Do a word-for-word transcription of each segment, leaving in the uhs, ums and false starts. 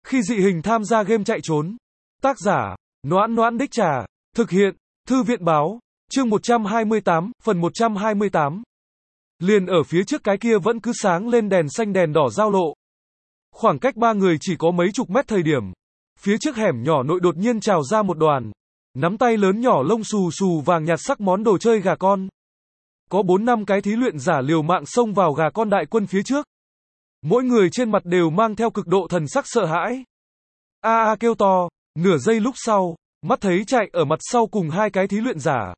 Khi dị hình tham gia game chạy trốn. Tác giả, Noãn Noãn Đích Trà. Thực hiện, Thư viện báo. Chương một trăm hai mươi tám, phần một trăm hai mươi tám. Liền ở phía trước cái kia vẫn cứ sáng lên đèn xanh đèn đỏ giao lộ. Khoảng cách ba người chỉ có mấy chục mét thời điểm. Phía trước hẻm nhỏ nội đột nhiên trào ra một đoàn. Nắm tay lớn nhỏ lông xù xù vàng nhạt sắc món đồ chơi gà con. Có bốn năm cái thí luyện giả liều mạng xông vào gà con đại quân phía trước. Mỗi người trên mặt đều mang theo cực độ thần sắc sợ hãi. A a kêu to, nửa giây lúc sau, mắt thấy chạy ở mặt sau cùng hai cái thí luyện giả.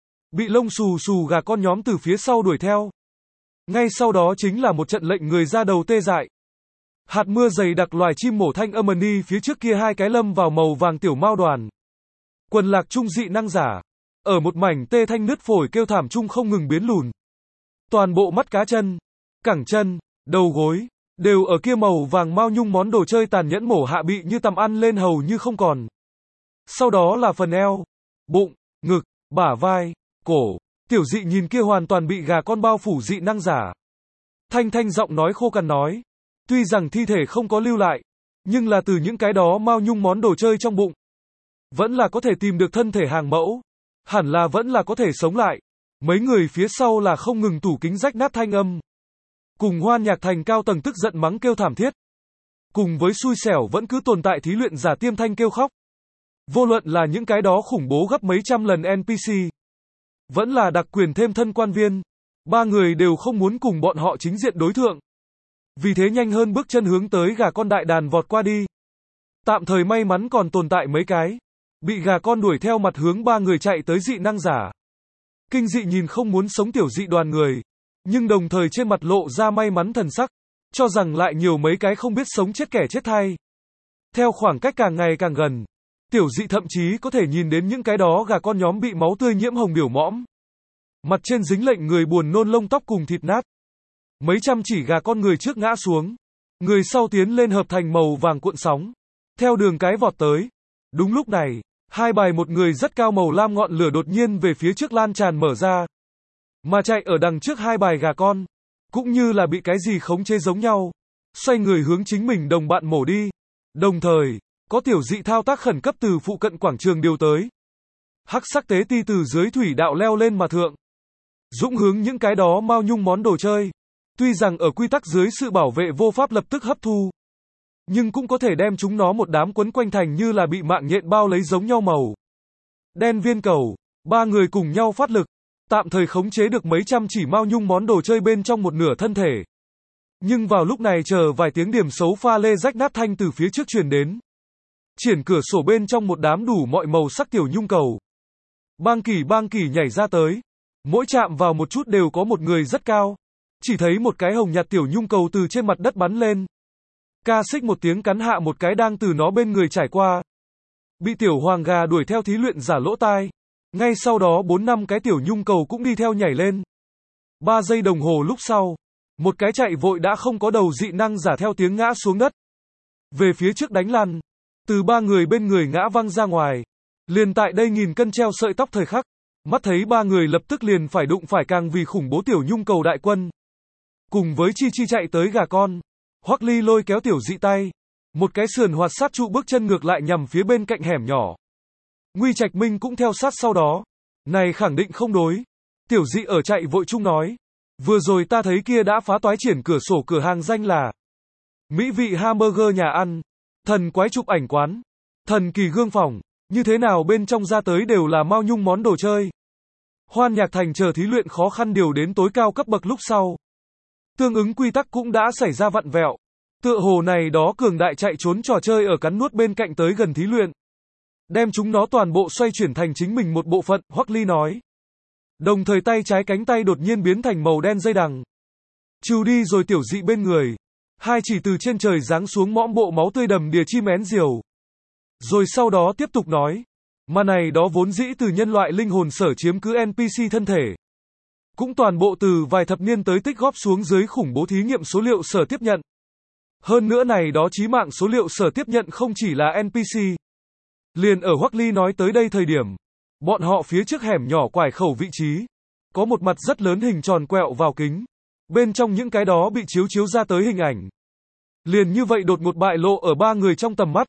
Bị lông xù xù gà con nhóm từ phía sau đuổi theo. Ngay sau đó chính là một trận lệnh người ra đầu tê dại. Hạt mưa dày đặc loài chim mổ thanh âm đi phía trước kia hai cái lâm vào màu vàng tiểu mao đoàn. Quần lạc trung dị năng giả. Ở một mảnh tê thanh nứt phổi kêu thảm chung không ngừng biến lùn. Toàn bộ mắt cá chân, cẳng chân, đầu gối, đều ở kia màu vàng mao nhung món đồ chơi tàn nhẫn mổ hạ bị như tầm ăn lên hầu như không còn. Sau đó là phần eo, bụng, ngực, bả vai, cổ. Tiểu dị nhìn kia hoàn toàn bị gà con bao phủ dị năng giả. Thanh thanh giọng nói khô cằn nói. Tuy rằng thi thể không có lưu lại, nhưng là từ những cái đó mao nhung món đồ chơi trong bụng. Vẫn là có thể tìm được thân thể hàng mẫu. Hẳn là vẫn là có thể sống lại. Mấy người phía sau là không ngừng tủ kính rách nát thanh âm. Cùng Hoan Nhạc Thành cao tầng tức giận mắng kêu thảm thiết. Cùng với xui xẻo vẫn cứ tồn tại thí luyện giả tiêm thanh kêu khóc. Vô luận là những cái đó khủng bố gấp mấy trăm lần en pê xê. Vẫn là đặc quyền thêm thân quan viên. Ba người đều không muốn cùng bọn họ chính diện đối thượng. Vì thế nhanh hơn bước chân hướng tới gà con đại đàn vọt qua đi. Tạm thời may mắn còn tồn tại mấy cái. Bị gà con đuổi theo mặt hướng ba người chạy tới dị năng giả. Kinh dị nhìn không muốn sống tiểu dị đoàn người. Nhưng đồng thời trên mặt lộ ra may mắn thần sắc. Cho rằng lại nhiều mấy cái không biết sống chết kẻ chết thay. Theo khoảng cách càng ngày càng gần. Tiểu dị thậm chí có thể nhìn đến những cái đó gà con nhóm bị máu tươi nhiễm hồng biểu mõm. Mặt trên dính lệnh người buồn nôn lông tóc cùng thịt nát. Mấy trăm chỉ gà con người trước ngã xuống. Người sau tiến lên hợp thành màu vàng cuộn sóng. Theo đường cái vọt tới. Đúng lúc này, hai bài một người rất cao màu lam ngọn lửa đột nhiên về phía trước lan tràn mở ra. Mà chạy ở đằng trước hai bài gà con. Cũng như là bị cái gì khống chế giống nhau. Xoay người hướng chính mình đồng bạn mổ đi. Đồng thời, có tiểu dị thao tác khẩn cấp từ phụ cận quảng trường điều tới. Hắc sắc tế ti từ dưới thủy đạo leo lên mà thượng. Dũng hướng những cái đó mao nhung món đồ chơi. Tuy rằng ở quy tắc dưới sự bảo vệ vô pháp lập tức hấp thu. Nhưng cũng có thể đem chúng nó một đám quấn quanh thành như là bị mạng nhện bao lấy giống nhau màu. Đen viên cầu, ba người cùng nhau phát lực. Tạm thời khống chế được mấy trăm chỉ mao nhung món đồ chơi bên trong một nửa thân thể. Nhưng vào lúc này chờ vài tiếng điểm xấu pha lê rách nát thanh từ phía trước truyền đến. Triển cửa sổ bên trong một đám đủ mọi màu sắc tiểu nhung cầu. Bang kỳ bang kỳ nhảy ra tới. Mỗi chạm vào một chút đều có một người rất cao. Chỉ thấy một cái hồng nhạt tiểu nhung cầu từ trên mặt đất bắn lên. Ca xích một tiếng cắn hạ một cái đang từ nó bên người trải qua. Bị tiểu hoàng gà đuổi theo thí luyện giả lỗ tai. Ngay sau đó bốn năm cái tiểu nhung cầu cũng đi theo nhảy lên. Ba giây đồng hồ lúc sau. Một cái chạy vội đã không có đầu dị năng giả theo tiếng ngã xuống đất. Về phía trước đánh lăn. Từ ba người bên người ngã văng ra ngoài. Liền tại đây nghìn cân treo sợi tóc thời khắc. Mắt thấy ba người lập tức liền phải đụng phải càng vì khủng bố tiểu nhung cầu đại quân. Cùng với Chi Chi chạy tới gà con. Hoắc Ly lôi kéo tiểu dị tay. Một cái sườn hoạt sát trụ bước chân ngược lại nhằm phía bên cạnh hẻm nhỏ. Nguy Trạch Minh cũng theo sát sau đó. Này khẳng định không đối. Tiểu dị ở chạy vội chung nói. Vừa rồi ta thấy kia đã phá toái triển cửa sổ cửa hàng danh là mỹ vị hamburger nhà ăn. Thần quái chụp ảnh quán. Thần kỳ gương phòng. Như thế nào bên trong ra tới đều là mao nhung món đồ chơi. Hoan Nhạc Thành chờ thí luyện khó khăn điều đến tối cao cấp bậc lúc sau. Tương ứng quy tắc cũng đã xảy ra vặn vẹo. Tựa hồ này đó cường đại chạy trốn trò chơi ở cắn nuốt bên cạnh tới gần thí luyện. Đem chúng nó toàn bộ xoay chuyển thành chính mình một bộ phận, Hoắc Ly nói. Đồng thời tay trái cánh tay đột nhiên biến thành màu đen dây đằng. Trừ đi rồi tiểu dị bên người. Hai chỉ từ trên trời giáng xuống mõm bộ máu tươi đầm đìa chim én diều. Rồi sau đó tiếp tục nói. Mà này đó vốn dĩ từ nhân loại linh hồn sở chiếm cứ en pê xê thân thể. Cũng toàn bộ từ vài thập niên tới tích góp xuống dưới khủng bố thí nghiệm số liệu sở tiếp nhận. Hơn nữa này đó chí mạng số liệu sở tiếp nhận không chỉ là en pê xê. Liền ở Hoắc Ly nói tới đây thời điểm. Bọn họ phía trước hẻm nhỏ quải khẩu vị trí. Có một mặt rất lớn hình tròn quẹo vào kính. Bên trong những cái đó bị chiếu chiếu ra tới hình ảnh. Liền như vậy đột ngột bại lộ ở ba người trong tầm mắt.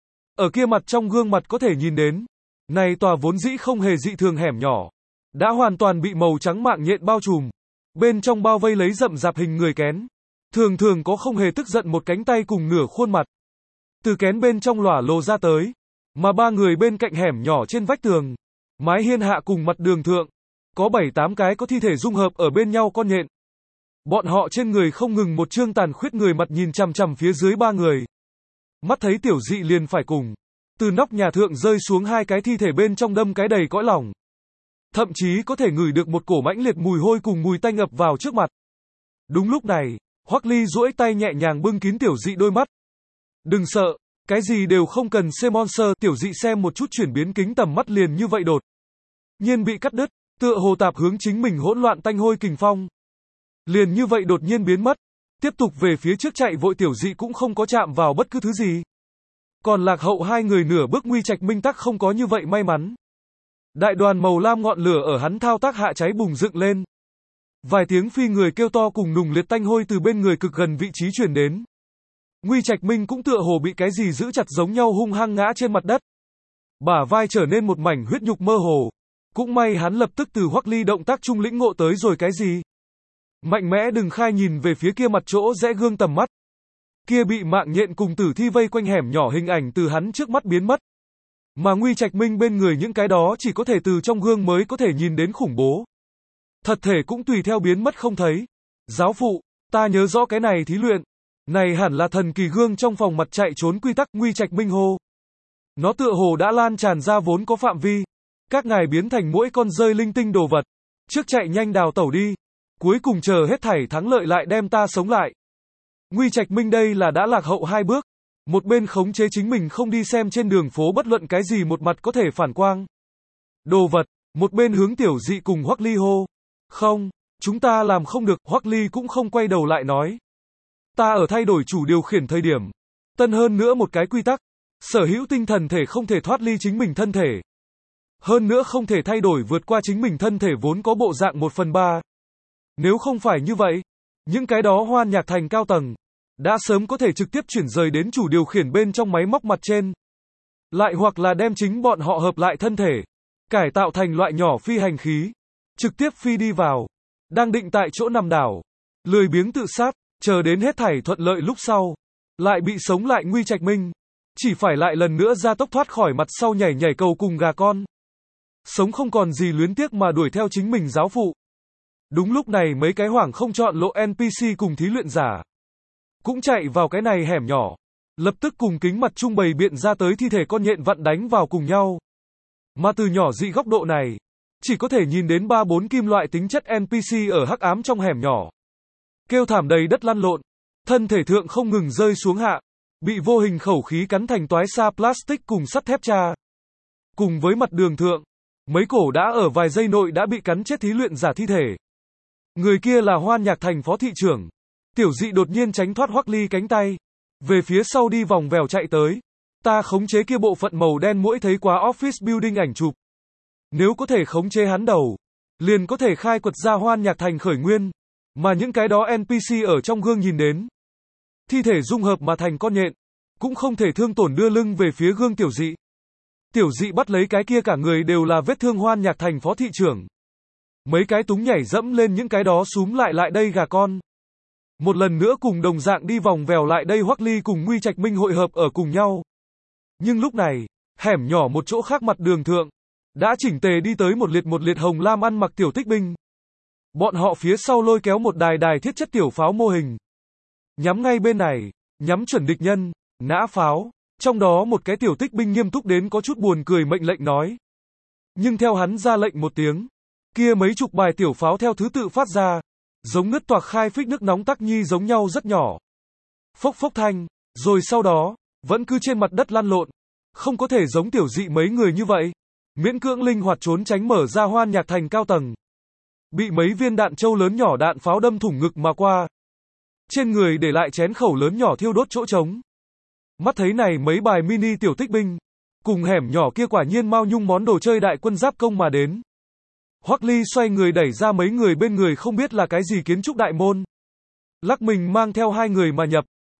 Ở kia mặt trong gương mặt có thể nhìn đến, này tòa vốn dĩ không hề dị thường hẻm nhỏ, đã hoàn toàn bị màu trắng mạng nhện bao trùm. Bên trong bao vây lấy rậm rạp hình người kén. Thường thường có không hề tức giận một cánh tay cùng nửa khuôn mặt. Từ kén bên trong lỏa lộ ra tới. Mà ba người bên cạnh hẻm nhỏ trên vách tường, mái hiên hạ cùng mặt đường thượng, có bảy tám cái có thi thể dung hợp ở bên nhau con nhện. Bọn họ trên người không ngừng một trương tàn khuyết người mặt nhìn chằm chằm phía dưới ba người. Mắt thấy tiểu dị liền phải cùng. Từ nóc nhà thượng rơi xuống hai cái thi thể bên trong đâm cái đầy cõi lòng. Thậm chí có thể ngửi được một cổ mãnh liệt mùi hôi cùng mùi tanh ập vào trước mặt. Đúng lúc này, Hoắc Ly duỗi tay nhẹ nhàng bưng kín tiểu dị đôi mắt. Đừng sợ, cái gì đều không cần xem monster, tiểu dị xem một chút chuyển biến kính tầm mắt liền như vậy đột nhiên bị cắt đứt, tựa hồ tạp hướng chính mình hỗn loạn tanh hôi kình phong. Liền như vậy đột nhiên biến mất, tiếp tục về phía trước chạy vội tiểu dị cũng không có chạm vào bất cứ thứ gì. Còn lạc hậu hai người nửa bước Nguy Trạch Minh tắc không có như vậy may mắn. Đại đoàn màu lam ngọn lửa ở hắn thao tác hạ cháy bùng dựng lên. Vài tiếng phi người kêu to cùng nùng liệt tanh hôi từ bên người cực gần vị trí truyền đến. Nguy Trạch Minh cũng tựa hồ bị cái gì giữ chặt giống nhau hung hăng ngã trên mặt đất. Bả vai trở nên một mảnh huyết nhục mơ hồ. Cũng may hắn lập tức từ Hoắc Ly động tác trung lĩnh ngộ tới rồi cái gì. Mạnh mẽ đừng khai nhìn về phía kia mặt chỗ rẽ gương tầm mắt. Kia bị mạng nhện cùng tử thi vây quanh hẻm nhỏ hình ảnh từ hắn trước mắt biến mất. Mà Nguy Trạch Minh bên người những cái đó chỉ có thể từ trong gương mới có thể nhìn đến khủng bố. Thật thể cũng tùy theo biến mất không thấy. Giáo phụ, ta nhớ rõ cái này thí luyện. Này hẳn là thần kỳ gương trong phòng mặt chạy trốn quy tắc, Nguy Trạch Minh hô. Nó tựa hồ đã lan tràn ra vốn có phạm vi. Các ngài biến thành mỗi con rơi linh tinh đồ vật. Trước chạy nhanh đào tẩu đi. Cuối cùng chờ hết thảy thắng lợi lại đem ta sống lại. Nguy Trạch Minh đây là đã lạc hậu hai bước. Một bên khống chế chính mình không đi xem trên đường phố bất luận cái gì một mặt có thể phản quang. Đồ vật, một bên hướng tiểu dị cùng Hoắc Ly hô. Không, chúng ta làm không được, Hoắc Ly cũng không quay đầu lại nói. Ta ở thay đổi chủ điều khiển thời điểm. Tân hơn nữa một cái quy tắc. Sở hữu tinh thần thể không thể thoát ly chính mình thân thể. Hơn nữa không thể thay đổi vượt qua chính mình thân thể vốn có bộ dạng một phần ba. Nếu không phải như vậy, những cái đó Hoan Nhạc Thành cao tầng đã sớm có thể trực tiếp chuyển rời đến chủ điều khiển bên trong máy móc mặt trên. Lại hoặc là đem chính bọn họ hợp lại thân thể, cải tạo thành loại nhỏ phi hành khí, trực tiếp phi đi vào, đang định tại chỗ nằm đảo, lười biếng tự sát, chờ đến hết thảy thuận lợi lúc sau, lại bị sống lại Nguy Trạch Minh, chỉ phải lại lần nữa ra tốc thoát khỏi mặt sau nhảy nhảy cầu cùng gà con. Sống không còn gì luyến tiếc mà đuổi theo chính mình giáo phụ. Đúng lúc này mấy cái hoảng không chọn lộ en pê xê cùng thí luyện giả cũng chạy vào cái này hẻm nhỏ, lập tức cùng kính mặt trung bày biện ra tới thi thể con nhện vặn đánh vào cùng nhau. Mà từ nhỏ dị góc độ này, chỉ có thể nhìn đến ba bốn kim loại tính chất en pê xê ở hắc ám trong hẻm nhỏ. Kêu thảm đầy đất lăn lộn, thân thể thượng không ngừng rơi xuống hạ, bị vô hình khẩu khí cắn thành toái xa plastic cùng sắt thép tra. Cùng với mặt đường thượng, mấy cổ đã ở vài giây nội đã bị cắn chết thí luyện giả thi thể. Người kia là Hoan Nhạc Thành phó thị trưởng. Tiểu dị đột nhiên tránh thoát Hoắc Ly cánh tay, về phía sau đi vòng vèo chạy tới. Ta khống chế kia bộ phận màu đen muỗi thấy quá office building ảnh chụp. Nếu có thể khống chế hắn đầu, liền có thể khai quật ra Hoan Nhạc Thành khởi nguyên, mà những cái đó en pê xê ở trong gương nhìn đến. Thi thể dung hợp mà thành con nhện, cũng không thể thương tổn đưa lưng về phía gương tiểu dị. Tiểu dị bắt lấy cái kia cả người đều là vết thương Hoan Nhạc Thành phó thị trưởng. Mấy cái túng nhảy dẫm lên những cái đó súm lại lại đây gà con. Một lần nữa cùng đồng dạng đi vòng vèo lại đây Hoắc Ly cùng Nguy Trạch Minh hội hợp ở cùng nhau. Nhưng lúc này, hẻm nhỏ một chỗ khác mặt đường thượng, đã chỉnh tề đi tới một liệt một liệt hồng lam ăn mặc tiểu tích binh. Bọn họ phía sau lôi kéo một đài đài thiết chất tiểu pháo mô hình. Nhắm ngay bên này, nhắm chuẩn địch nhân, nã pháo. Trong đó một cái tiểu tích binh nghiêm túc đến có chút buồn cười mệnh lệnh nói. Nhưng theo hắn ra lệnh một tiếng, kia mấy chục bài tiểu pháo theo thứ tự phát ra, giống nứt toạc khai phích nước nóng tắc nhi giống nhau rất nhỏ. Phốc phốc thanh, rồi sau đó, vẫn cứ trên mặt đất lăn lộn, không có thể giống tiểu dị mấy người như vậy. Miễn cưỡng linh hoạt trốn tránh mở ra Hoan Nhạc Thành cao tầng. Bị mấy viên đạn châu lớn nhỏ đạn pháo đâm thủng ngực mà qua. Trên người để lại chén khẩu lớn nhỏ thiêu đốt chỗ trống. Mắt thấy này mấy bài mini tiểu tích binh, cùng hẻm nhỏ kia quả nhiên mau nhung món đồ chơi đại quân giáp công mà đến. Hoắc Ly xoay người đẩy ra mấy người bên người không biết là cái gì kiến trúc đại môn. Lắc mình mang theo hai người mà nhập.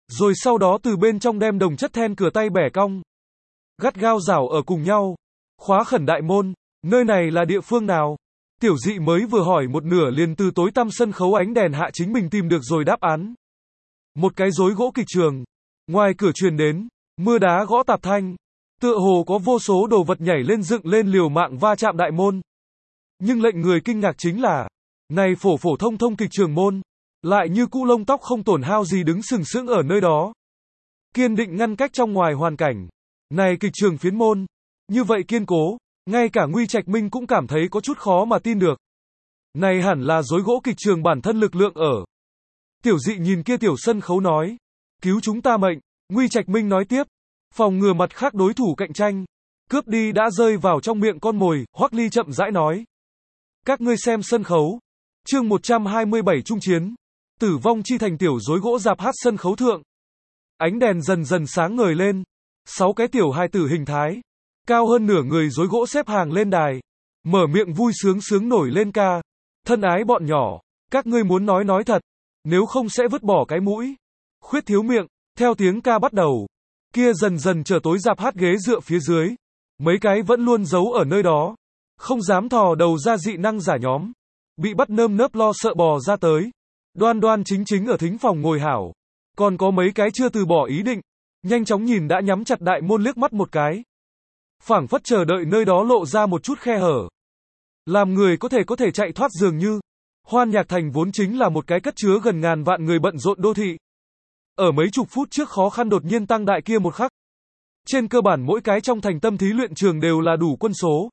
Rồi sau đó từ bên trong đem đồng chất then cửa tay bẻ cong. Gắt gao rảo ở cùng nhau. Khóa khẩn đại môn. Nơi này là địa phương nào? Tiểu Dị mới vừa hỏi một nửa liền từ tối tăm sân khấu ánh đèn hạ chính mình tìm được rồi đáp án. Một cái rối gỗ kịch trường. Ngoài cửa truyền đến, mưa đá gõ tạp thanh. Tựa hồ có vô số đồ vật nhảy lên dựng lên liều mạng va chạm đại môn. Nhưng lệnh người kinh ngạc chính là, này phổ phổ thông thông kịch trường môn, lại như cũ lông tóc không tổn hao gì đứng sừng sững ở nơi đó. Kiên định ngăn cách trong ngoài hoàn cảnh. Này kịch trường phiến môn, như vậy kiên cố, ngay cả Nguy Trạch Minh cũng cảm thấy có chút khó mà tin được. Này hẳn là rối gỗ kịch trường bản thân lực lượng ở. Tiểu Dị nhìn kia tiểu sân khấu nói, cứu chúng ta mệnh. Nguy Trạch Minh nói tiếp, phòng ngừa mặt khác đối thủ cạnh tranh, cướp đi đã rơi vào trong miệng con mồi. Hoắc Ly chậm rãi nói, các ngươi xem sân khấu. Chương một trăm hai mươi bảy Trung chiến. Tử vong chi thành tiểu rối gỗ dạp hát sân khấu thượng. Ánh đèn dần dần sáng ngời lên. Sáu cái tiểu hài tử hình thái, cao hơn nửa người rối gỗ xếp hàng lên đài, mở miệng vui sướng sướng nổi lên ca. Thân ái bọn nhỏ, các ngươi muốn nói nói thật, nếu không sẽ vứt bỏ cái mũi. Khuyết thiếu miệng, theo tiếng ca bắt đầu. Kia dần dần trở tối dạp hát ghế dựa phía dưới. Mấy cái vẫn luôn giấu ở nơi đó, không dám thò đầu ra dị năng giả nhóm. Bị bắt nơm nớp lo sợ bò ra tới. Đoan đoan chính chính ở thính phòng ngồi hảo. Còn có mấy cái chưa từ bỏ ý định. Nhanh chóng nhìn đã nhắm chặt đại môn liếc mắt một cái. Phảng phất chờ đợi nơi đó lộ ra một chút khe hở. Làm người có thể có thể chạy thoát dường như. Hoan Nhạc Thành vốn chính là một cái cất chứa gần ngàn vạn người bận rộn đô thị. Ở mấy chục phút trước khó khăn đột nhiên tăng đại kia một khắc. Trên cơ bản mỗi cái trong thành tâm thí luyện trường đều là đủ quân số.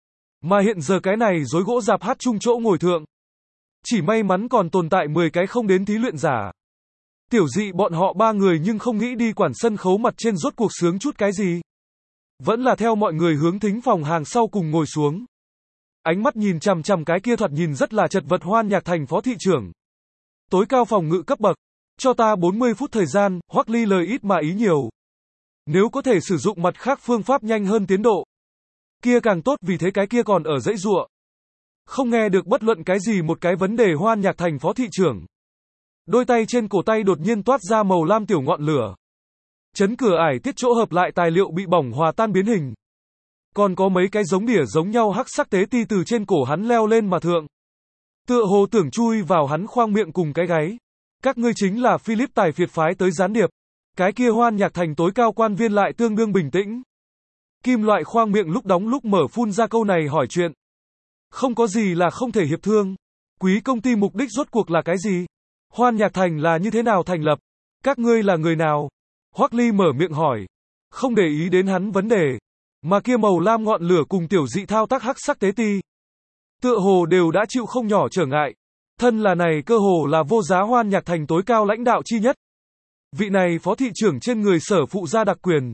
Mà hiện giờ cái này rối gỗ dạp hát chung chỗ ngồi thượng. Chỉ may mắn còn tồn tại mười cái không đến thí luyện giả. Tiểu Dị bọn họ ba người nhưng không nghĩ đi quản sân khấu mặt trên rốt cuộc sướng chút cái gì. Vẫn là theo mọi người hướng thính phòng hàng sau cùng ngồi xuống. Ánh mắt nhìn chằm chằm cái kia thoạt nhìn rất là chật vật Hoan Nhạc Thành phó thị trưởng. Tối cao phòng ngự cấp bậc. Cho ta bốn mươi phút thời gian. Hoắc Ly lời ít mà ý nhiều. Nếu có thể sử dụng mặt khác phương pháp nhanh hơn tiến độ, kia càng tốt, vì thế cái kia còn ở dãy giụa. Không nghe được bất luận cái gì một cái vấn đề Hoan Nhạc Thành phó thị trưởng. Đôi tay trên cổ tay đột nhiên toát ra màu lam tiểu ngọn lửa. Chấn cửa ải tiết chỗ hợp lại tài liệu bị bỏng hòa tan biến hình. Còn có mấy cái giống đỉa giống nhau hắc sắc tế ti từ trên cổ hắn leo lên mà thượng. Tựa hồ tưởng chui vào hắn khoang miệng cùng cái gáy. Các ngươi chính là Philip Tài phiệt phái tới gián điệp. Cái kia Hoan Nhạc Thành tối cao quan viên lại tương đương bình tĩnh. Kim loại khoang miệng lúc đóng lúc mở phun ra câu này hỏi chuyện. Không có gì là không thể hiệp thương. Quý công ty mục đích rốt cuộc là cái gì? Hoan Nhạc Thành là như thế nào thành lập? Các ngươi là người nào? Hoắc Ly mở miệng hỏi. Không để ý đến hắn vấn đề. Mà kia màu lam ngọn lửa cùng Tiểu Dị thao tác hắc sắc tế ti. Tựa hồ đều đã chịu không nhỏ trở ngại. Thân là này cơ hồ là vô giá Hoan Nhạc Thành tối cao lãnh đạo chi nhất. Vị này phó thị trưởng trên người sở phụ gia đặc quyền.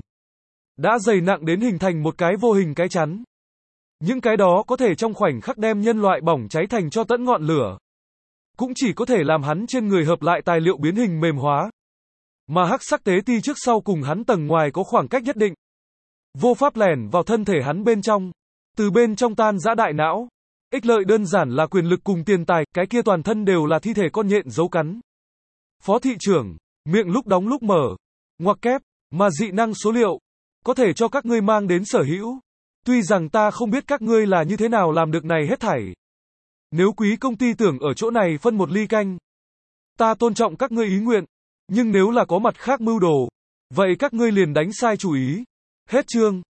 Đã dày nặng đến hình thành một cái vô hình cái chắn. Những cái đó có thể trong khoảnh khắc đem nhân loại bỏng cháy thành cho tẫn ngọn lửa. Cũng chỉ có thể làm hắn trên người hợp lại tài liệu biến hình mềm hóa. Mà hắc sắc tế ti trước sau cùng hắn tầng ngoài có khoảng cách nhất định. Vô pháp lẻn vào thân thể hắn bên trong. Từ bên trong tan rã đại não. Ích lợi đơn giản là quyền lực cùng tiền tài, cái kia toàn thân đều là thi thể con nhện dấu cắn. Phó thị trưởng, miệng lúc đóng lúc mở. Ngoặc kép, mà dị năng số liệu. Có thể cho các ngươi mang đến sở hữu. Tuy rằng ta không biết các ngươi là như thế nào làm được này hết thảy. Nếu quý công ty tưởng ở chỗ này phân một ly canh, ta tôn trọng các ngươi ý nguyện. Nhưng nếu là có mặt khác mưu đồ, vậy các ngươi liền đánh sai chủ ý. Hết chương.